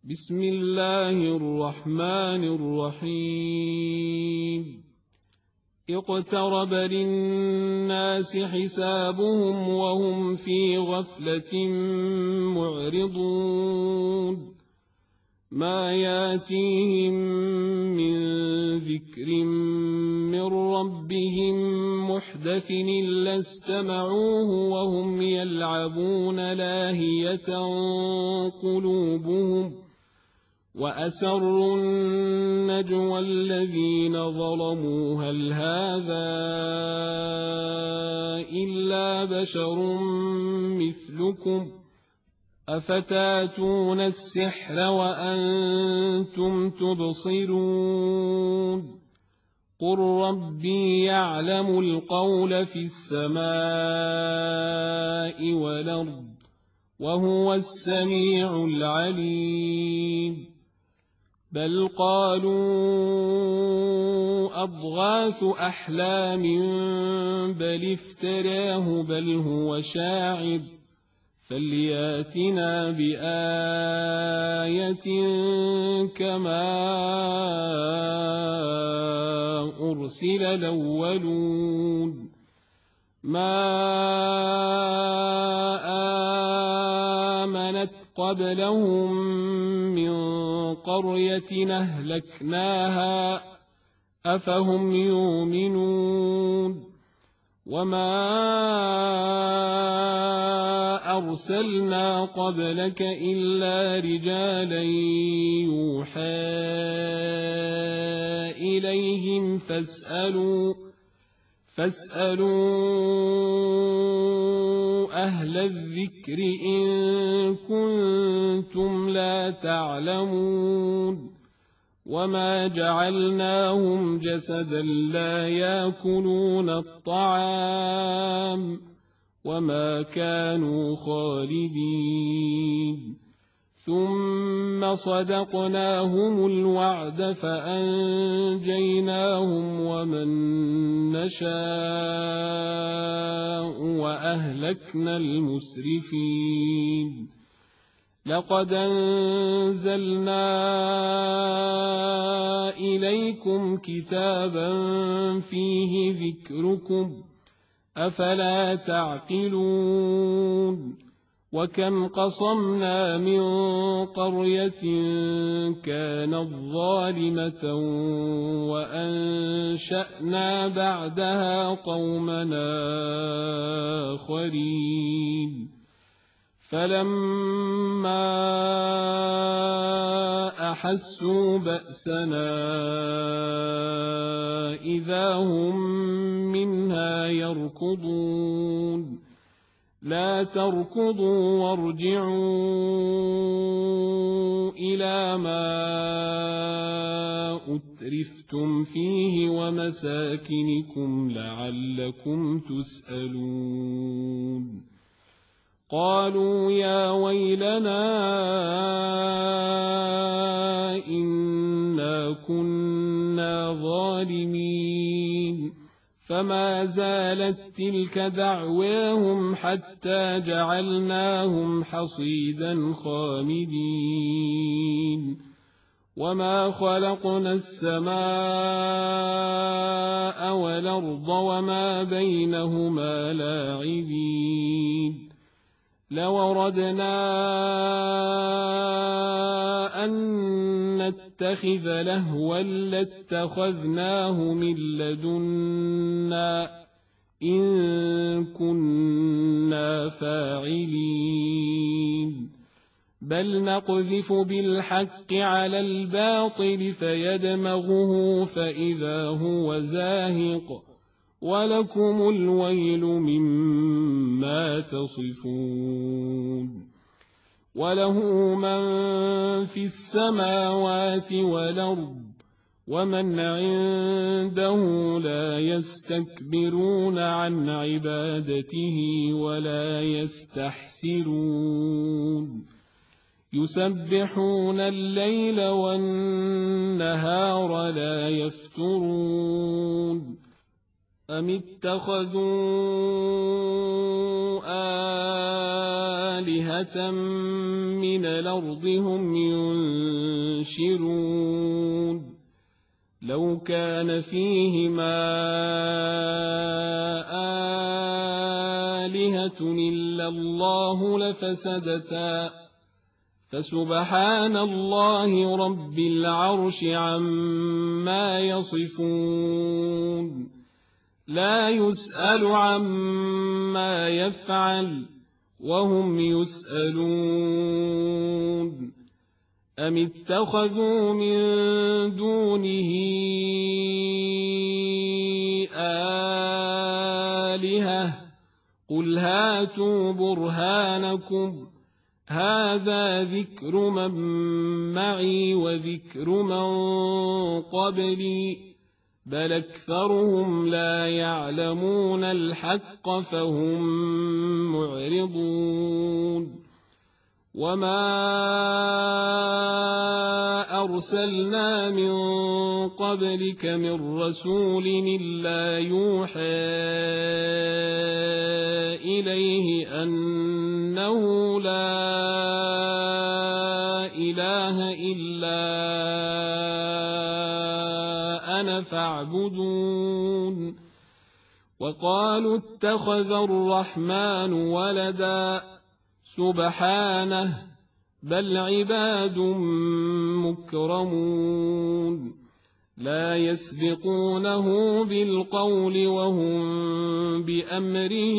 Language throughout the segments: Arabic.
بسم الله الرحمن الرحيم اقترب للناس حسابهم وهم في غفلة معرضون ما ياتيهم من ذكر من ربهم محدث إلا استمعوه وهم يلعبون لاهية قلوبهم وأسروا النجوى الذين ظلموا هل هذا إلا بشر مثلكم أفتاتون السحر وأنتم تبصرون قل ربي يعلم القول في السماء والأرض وهو السميع العليم بل قالوا أضغاث أحلام بل افتراه بل هو شاعر فلياتنا بآية كما أرسل الأولون ما آمنت قبلهم من قرية أهلكناها أفهم يؤمنون وما أرسلنا قبلك إلا رجالا يوحى إليهم فاسألوا أهل الذكر إن كنتم لا تعلمون وما جعلناهم جسدا لا يأكلون الطعام وما كانوا خالدين ثم صدقناهم الوعد فأنجيناهم ومن نشاء وأهلكنا المسرفين لقد أنزلنا إليكم كتابا فيه ذكركم أفلا تعقلون وكم قصمنا من قرية كانت ظالمة وأنشأنا بعدها قومنا آخرين فلما أحسوا بأسنا إذا هم منها يركضون لا تركضوا وارجعوا إلى ما أترفتم فيه ومساكنكم لعلكم تسألون قالوا يا ويلنا إنا كنا ظالمين فما زالت تلك دعواهم حتى جعلناهم حصيدا خامدين وما خلقنا السماء والأرض وما بينهما لاعبين لو أردنا أن نتخذ لهوا لاتخذناه من لدنا إن كنا فاعلين بل نقذف بالحق على الباطل فيدمغه فإذا هو زاهق ولكم الويل مما تصفون وله من في السماوات والأرض ومن عنده لا يستكبرون عن عبادته ولا يستحسرون يسبحون الليل والنهار لا يفترون أم اتخذوا آلهة من الأرض هم ينشرون لو كان فيهما آلهة إلا الله لفسدتا فسبحان الله رب العرش عما يصفون لا يسأل عما يفعل وهم يسألون أم اتخذوا من دونه آلهة قل هاتوا برهانكم هذا ذكر من معي وذكر من قبلي بل أكثرهم لا يعلمون الحق فهم معرضون وما أرسلنا من قبلك من رسول إلا يوحى إليه أنه لا إله إلا أنا فاعبدون وقالوا اتخذ الرحمن ولدا سبحانه بل عباد مكرمون لا يسبقونه بالقول وهم بأمره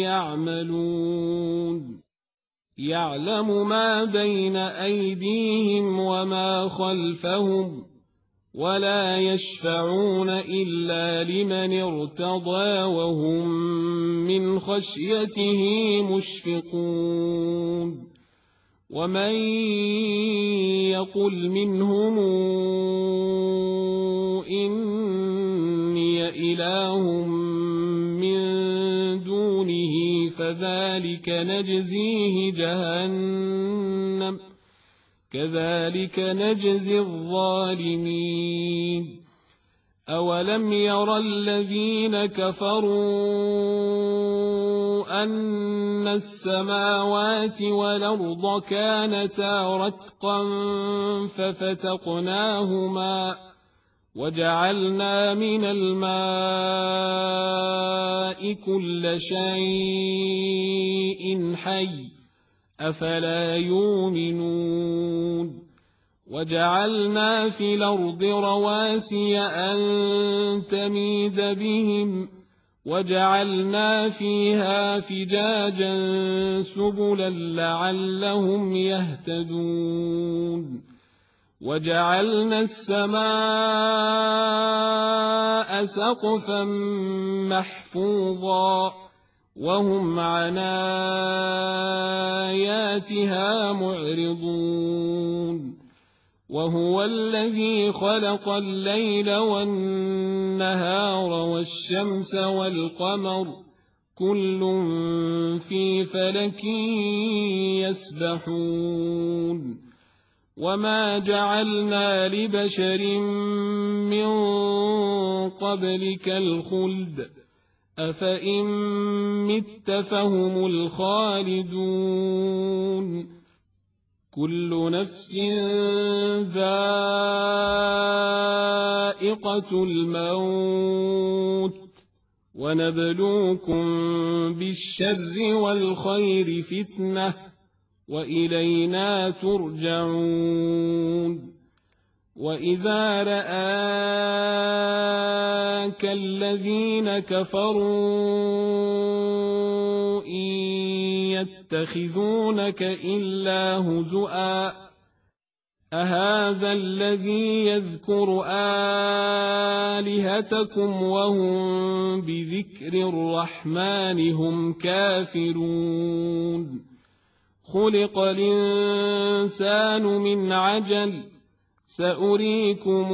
يعملون يعلم ما بين أيديهم وما خلفهم ولا يشفعون إلا لمن ارتضى وهم من خشيته مشفقون ومن يقل منهم إني إله من دونه فذلك نجزيه جهنم كذلك نجزي الظالمين أولم ير الذين كفروا أن السماوات والأرض كانتا رتقا ففتقناهما وجعلنا من الماء كل شيء حي أفلا يؤمنون وجعلنا في الأرض رواسي أن تميد بهم وجعلنا فيها فجاجا سبلا لعلهم يهتدون وجعلنا السماء سقفا محفوظا وهم عن آياتها معرضون وهو الذي خلق الليل والنهار والشمس والقمر كل في فلك يسبحون وما جعلنا لبشر من قبلك الخلد أفإن مت فهم الخالدون كل نفس ذائقة الموت ونبلوكم بالشر والخير فتنة وإلينا ترجعون وإذا رآك الذين كفروا إن يتخذونك إلا هزؤا أهذا الذي يذكر آلهتكم وهم بذكر الرحمن هم كافرون خلق الإنسان من عجل سأريكم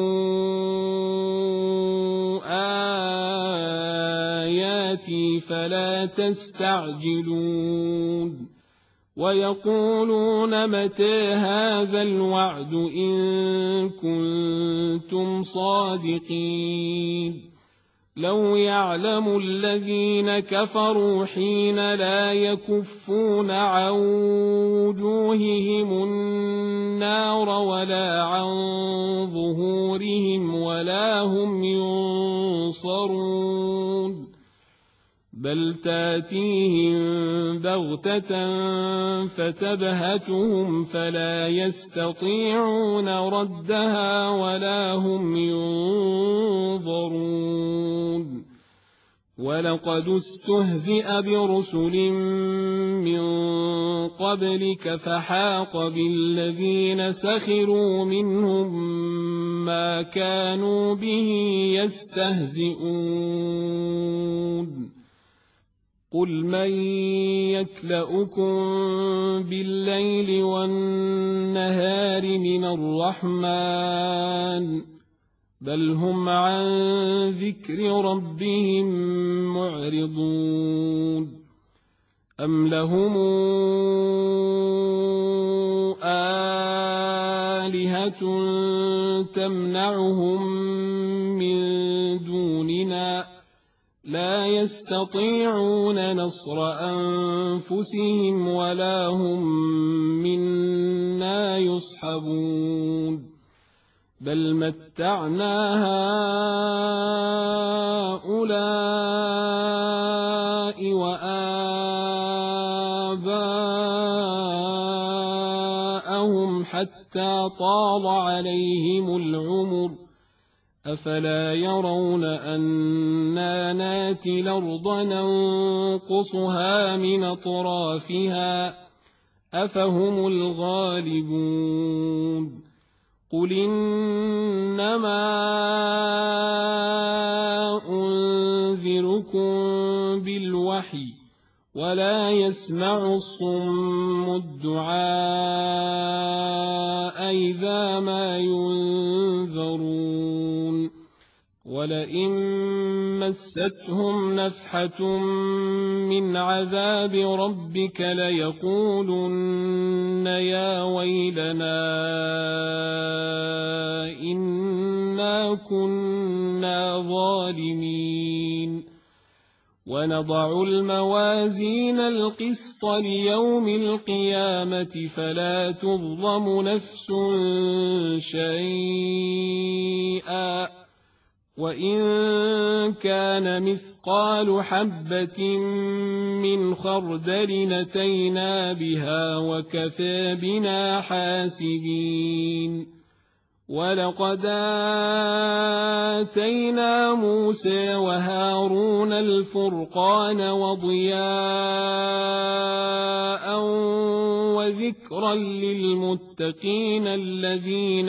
آياتي فلا تستعجلون ويقولون متى هذا الوعد إن كنتم صادقين لو يعلم الذين كفروا حين لا يكفون عن وجوههم النار ولا عن ظهورهم ولا هم ينصرون بل تاتيهم بغتة فتبهتهم فلا يستطيعون ردها ولا هم ينظرون ولقد استهزئ برسل من قبلك فحاق بالذين سخروا منهم ما كانوا به يستهزئون قل من يكلؤكم بالليل والنهار من الرحمن بل هم عن ذكر ربهم معرضون أم لهم آلهة تمنعهم من دوننا لا يستطيعون نصر أنفسهم ولا هم منا يصحبون بل متعنا هؤلاء وآباءهم حتى طال عليهم العمر أفلا يرون أنا ناتي الأرض ننقصها من أطرافها أفهم الغالبون قل إنما أنذركم بالوحي ولا يسمع الصم الدعاء إذا ما ينذرون ولئن مستهم نفحة من عذاب ربك ليقولن يا ويلنا إنا كنا ظالمين ونضع الموازين القسط ليوم القيامة فلا تظلم نفس شيئا وإن كان مثقال حبة من خردل أتينا بها وكفى بنا حاسبين ولقد آتينا موسى وهارون الفرقان وضياء وذكرا للمتقين الذين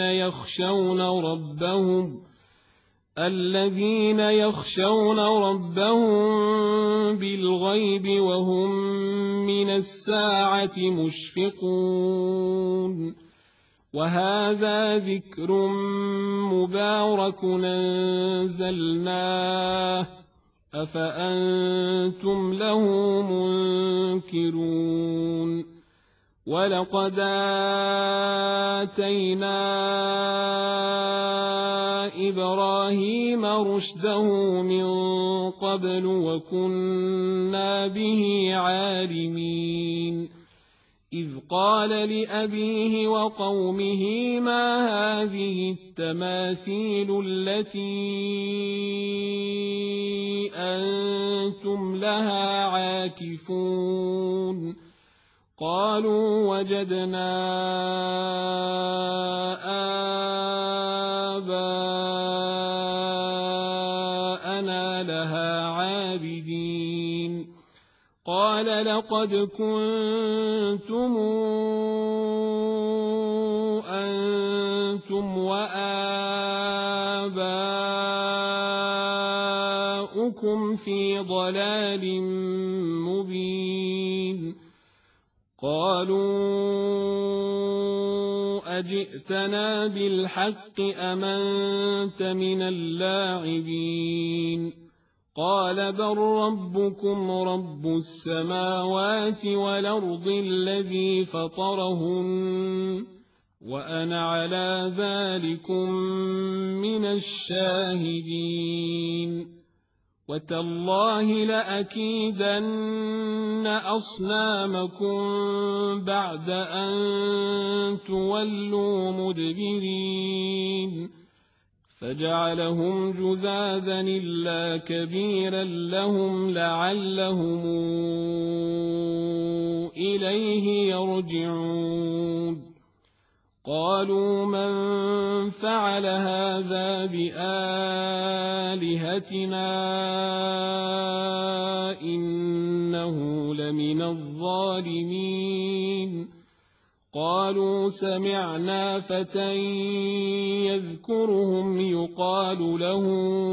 يخشون ربهم بالغيب وهم من الساعة مشفقون وهذا ذكر مبارك أنزلناه أفأنتم له منكرون ولقد آتينا إبراهيم رشده من قبل وكنا به عالمين إذ قال لأبيه وقومه ما هذه التماثيل التي أنتم لها عاكفون قالوا وجدنا آباءنا لها عابدين قال لقد كنتم أنتم وآباؤكم في ضلال مبين قالوا أجئتنا بالحق أم أنت من اللاعبين قال بل ربكم رب السماوات والأرض الذي فطرهن وأنا على ذلكم من الشاهدين وتالله لأكيدن أصنامكم بعد أن تولوا مدبرين فجعلهم جذاذا إلا كبيرا لهم لعلهم إليه يرجعون قالوا من فعل هذا بآلهتنا إنه لمن الظالمين قالوا سمعنا فتى يذكرهم يقال له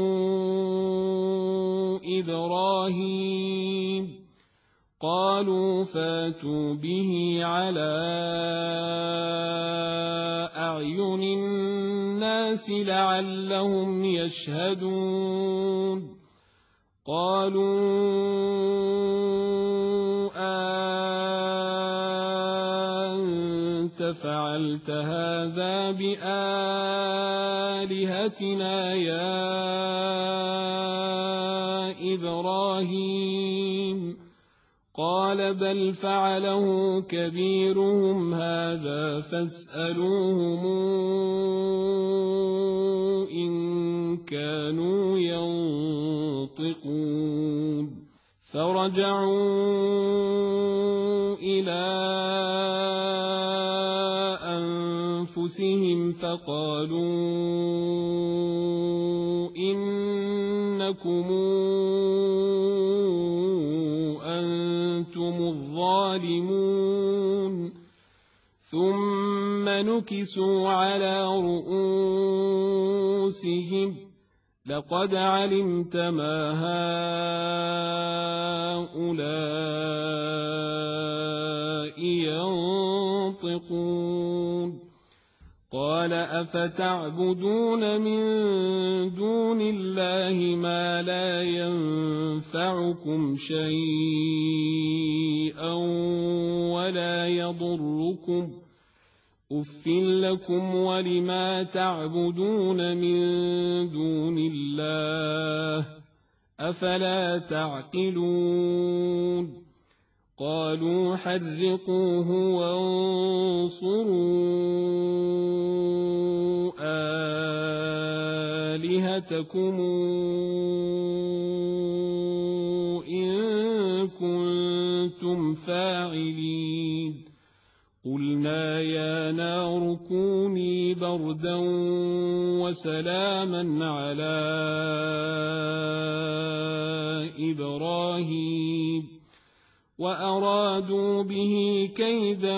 إبراهيم قالوا فاتوا به على أعين الناس لعلهم يشهدون قالوا أنت فعلت هذا بآلهتنا يا إبراهيم قال بل فعله كبيرهم هذا فاسألوهم إن كانوا ينطقون فرجعوا إلى أنفسهم فقالوا إنكم أنتم الظالمون ثم نكسوا على رؤوسهم لقد علمت ما هؤلاء ينطقون قال أفتعبدون من دون الله ما لا ينفعكم شيئا ولا يضركم أف لكم ولما تعبدون من دون الله أفلا تعقلون قالوا حرقوه وانصروا آلهتكم إن كنتم فاعلين قلنا يا نار كوني بردا وسلاما على إبراهيم وأرادوا به كيدا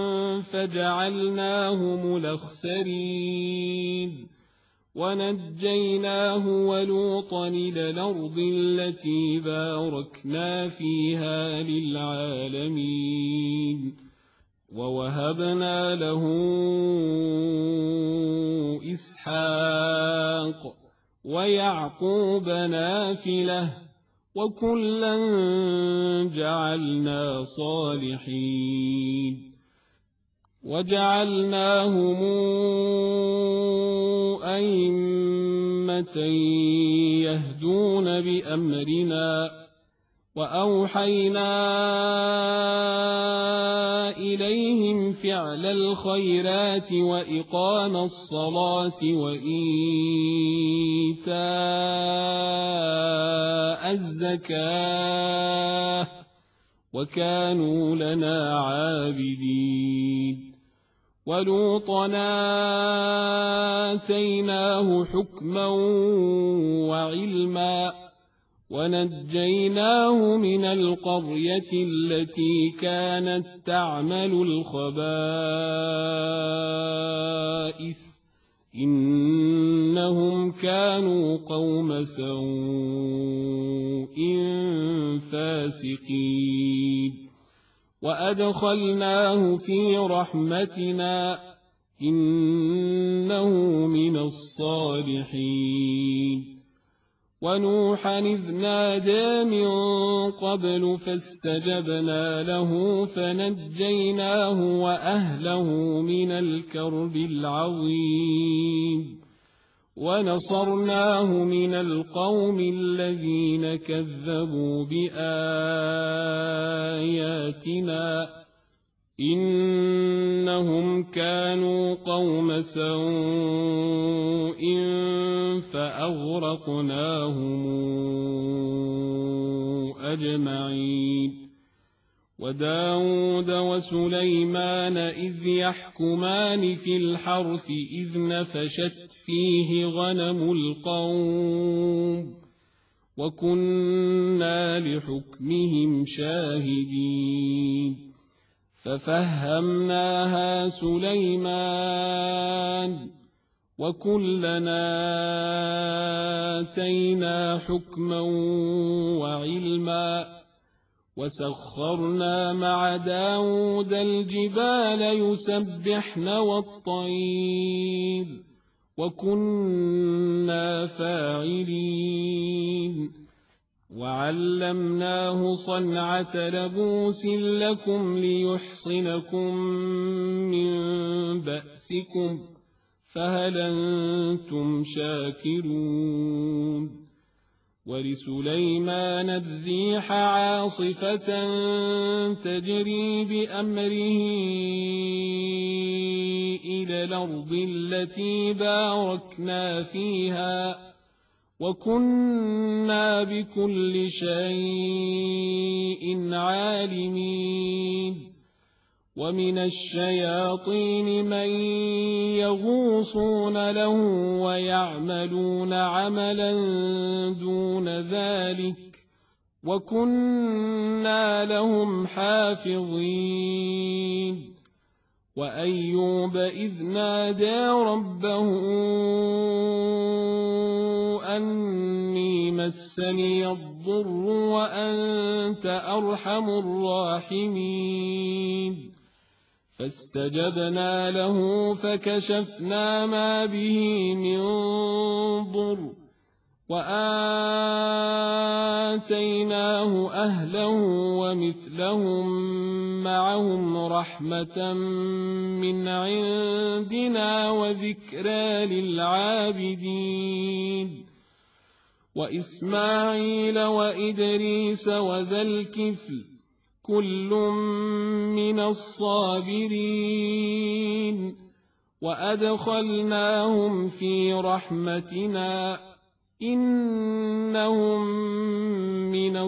فجعلناهم الأخسرين ونجيناه ولوطا إلى الأرض التي باركنا فيها للعالمين ووهبنا له إسحاق ويعقوب نافلة وكلا جعلنا صالحين وجعلناهم أئمة يهدون بأمرنا وأوحينا إليهم فعل الخيرات وإقام الصلاة وإيتاء الزكاة وكانوا لنا عابدين ولوطا آتيناه حكما وعلما ونجيناه من القرية التي كانت تعمل الخبائث إنهم كانوا قوم سوء فاسقين وأدخلناه في رحمتنا إنه من الصالحين ونوحا إذ نادى من قبل فاستجبنا له فنجيناه وأهله من الكرب العظيم ونصرناه من القوم الذين كذبوا بآياتنا إنهم كانوا قوم سوء فأغرقناهم أجمعين وداود وسليمان إذ يحكمان في الحرث إذ نفشت فيه غنم القوم وكنا لحكمهم شاهدين ففهمناها سليمان وكلنا آتينا حكما وعلما وسخرنا مع داود الجبال يسبحن والطير وكنا فاعلين وعلمناه صنعة لبوس لكم ليحصنكم من بأسكم فهل أنتم شاكرون ولسليمان الريح عاصفة تجري بأمره إلى الأرض التي باركنا فيها وكنا بكل شيء عالمين ومن الشياطين من يغوصون له ويعملون عملا دون ذلك وكنا لهم حافظين وأيوب إذ نادى ربه أني مسني الضر وأنت أرحم الراحمين فاستجبنا له فكشفنا ما به من ضر وآتيناه أهله ومثلهم معهم رحمة من عندنا وذكرى للعابدين وإسماعيل وإدريس وذا الكفل كل من الصابرين وأدخلناهم في رحمتنا إنهم من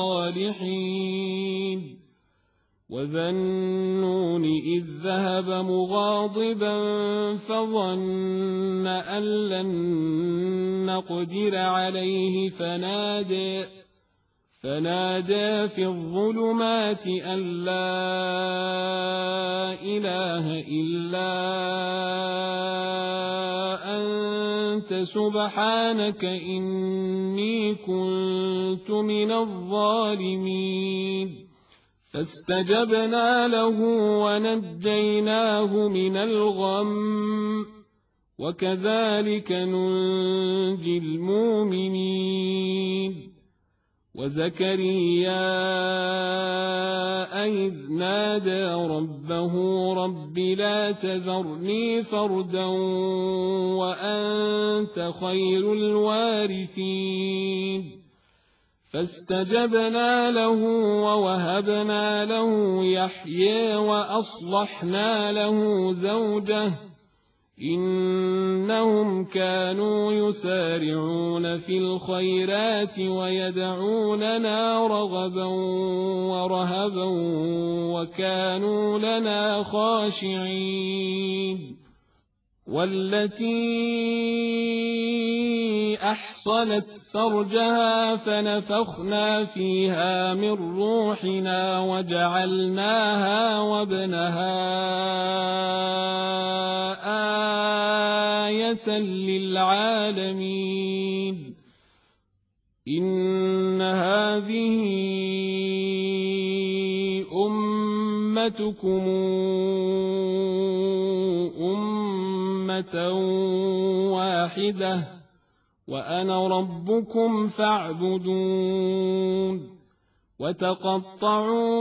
الصالحين وذا النون إذ ذهب مغاضبا فظن أن لن نقدر عليه فنادى في الظلمات أن لا إله إلا أنت سبحانك إني كنت من الظالمين فاستجبنا له ونجيناه من الغم وكذلك ننجي المؤمنين وزكريا إذ نادى ربه رب لا تذرني فردا وأنت خير الوارثين فاستجبنا له ووهبنا له يحيى وأصلحنا له زوجه إنهم كانوا يسارعون في الخيرات ويدعوننا رغبا ورهبا وكانوا لنا خاشعين والتي أحصنت فرجها فنفخنا فيها من روحنا وجعلناها وابنها آية للعالمين إن هذه أمتكم أمة واحدة وأنا ربكم فاعبدون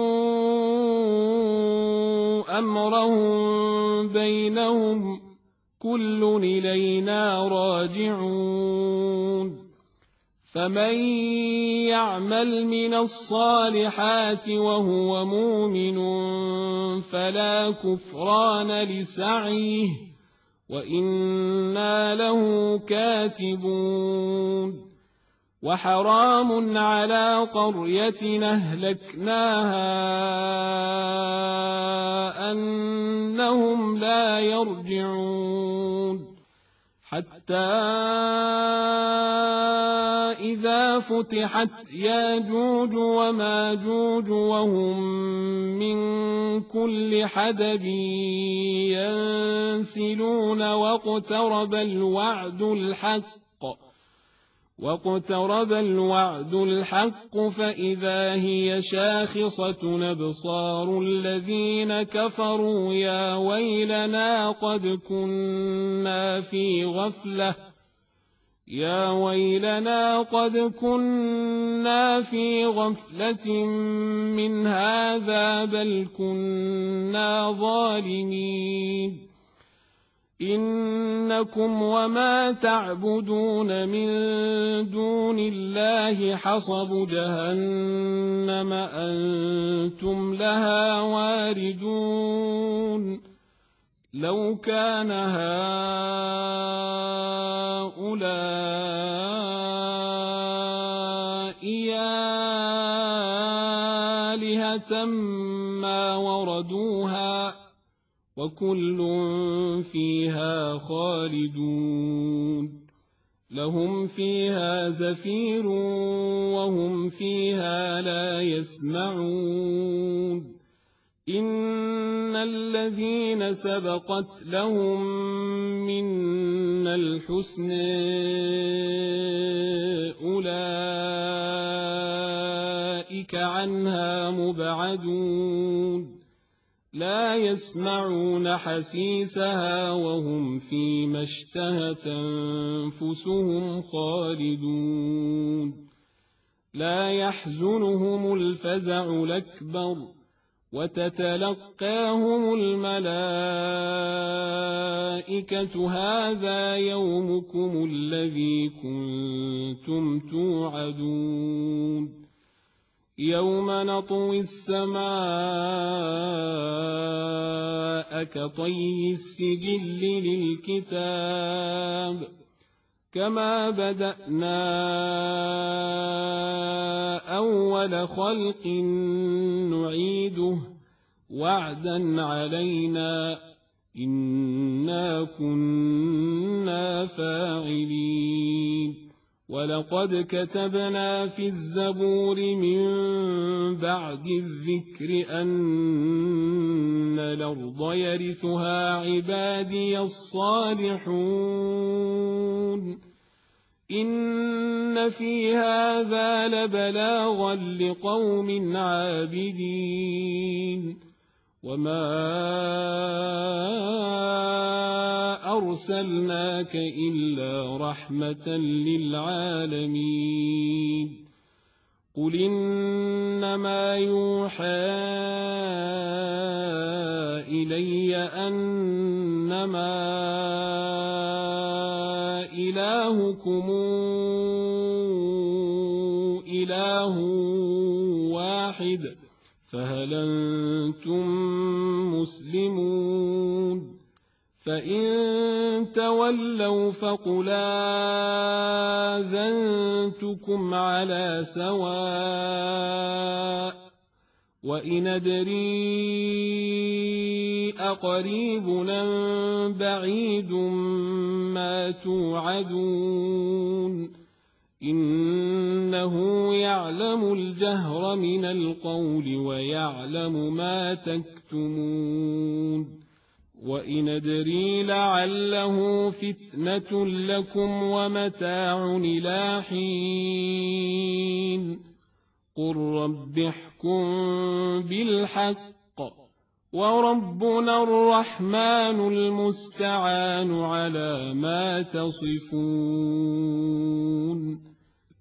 وتقطعوا أمرهم بينهم كل إلينا راجعون فمن يعمل من الصالحات وهو مؤمن فلا كفران لسعيه وإنا له كاتبون وحرام على قرية أهلكناها أنهم لا يرجعون حتى إذا فتحت ياجوج وماجوج وهم من كل حدب ينسلون واقترب الوعد الحق فإذا هي شاخصة أبصار الذين كفروا يا ويلنا قد كنا في غفلة من هذا بل كنا ظالمين إنكم وما تعبدون من دون الله حصب جهنم أنتم لها واردون لو كان هؤلاء آلهة ما وردوها وكل فيها خالدون لهم فيها زفير وهم فيها لا يسمعون إن الذين سبقت لهم منا الحسن أولئك عنها مبعدون لا يسمعون حسيسها وهم فيما اشتهت أنفسهم خالدون لا يحزنهم الفزع الأكبر وتتلقاهم الملائكة هذا يومكم الذي كنتم توعدون يوم نطوي السماء كطي السجل للكتاب كما بدأنا أول خلق نعيده وعدا علينا إنا كنا فاعلين ولقد كتبنا في الزبور من بعد الذكر أن الأرض يرثها عبادي الصالحون إن في هذا لبلاغا لقوم عابدين وما أرسلناك إلا رحمة للعالمين قل إنما يوحى إلي أنما إلهكم إله واحد فهل أنتم مسلمون فإن تولوا فقل آذنتكم على سواء وإن أدري أقريب أم بعيد ما توعدون إنه يعلم الجهر من القول ويعلم ما تكتمون وإن أدري لعله فتنة لكم ومتاع إلى حين قل رب احكم بالحق وربنا الرحمن المستعان على ما تصفون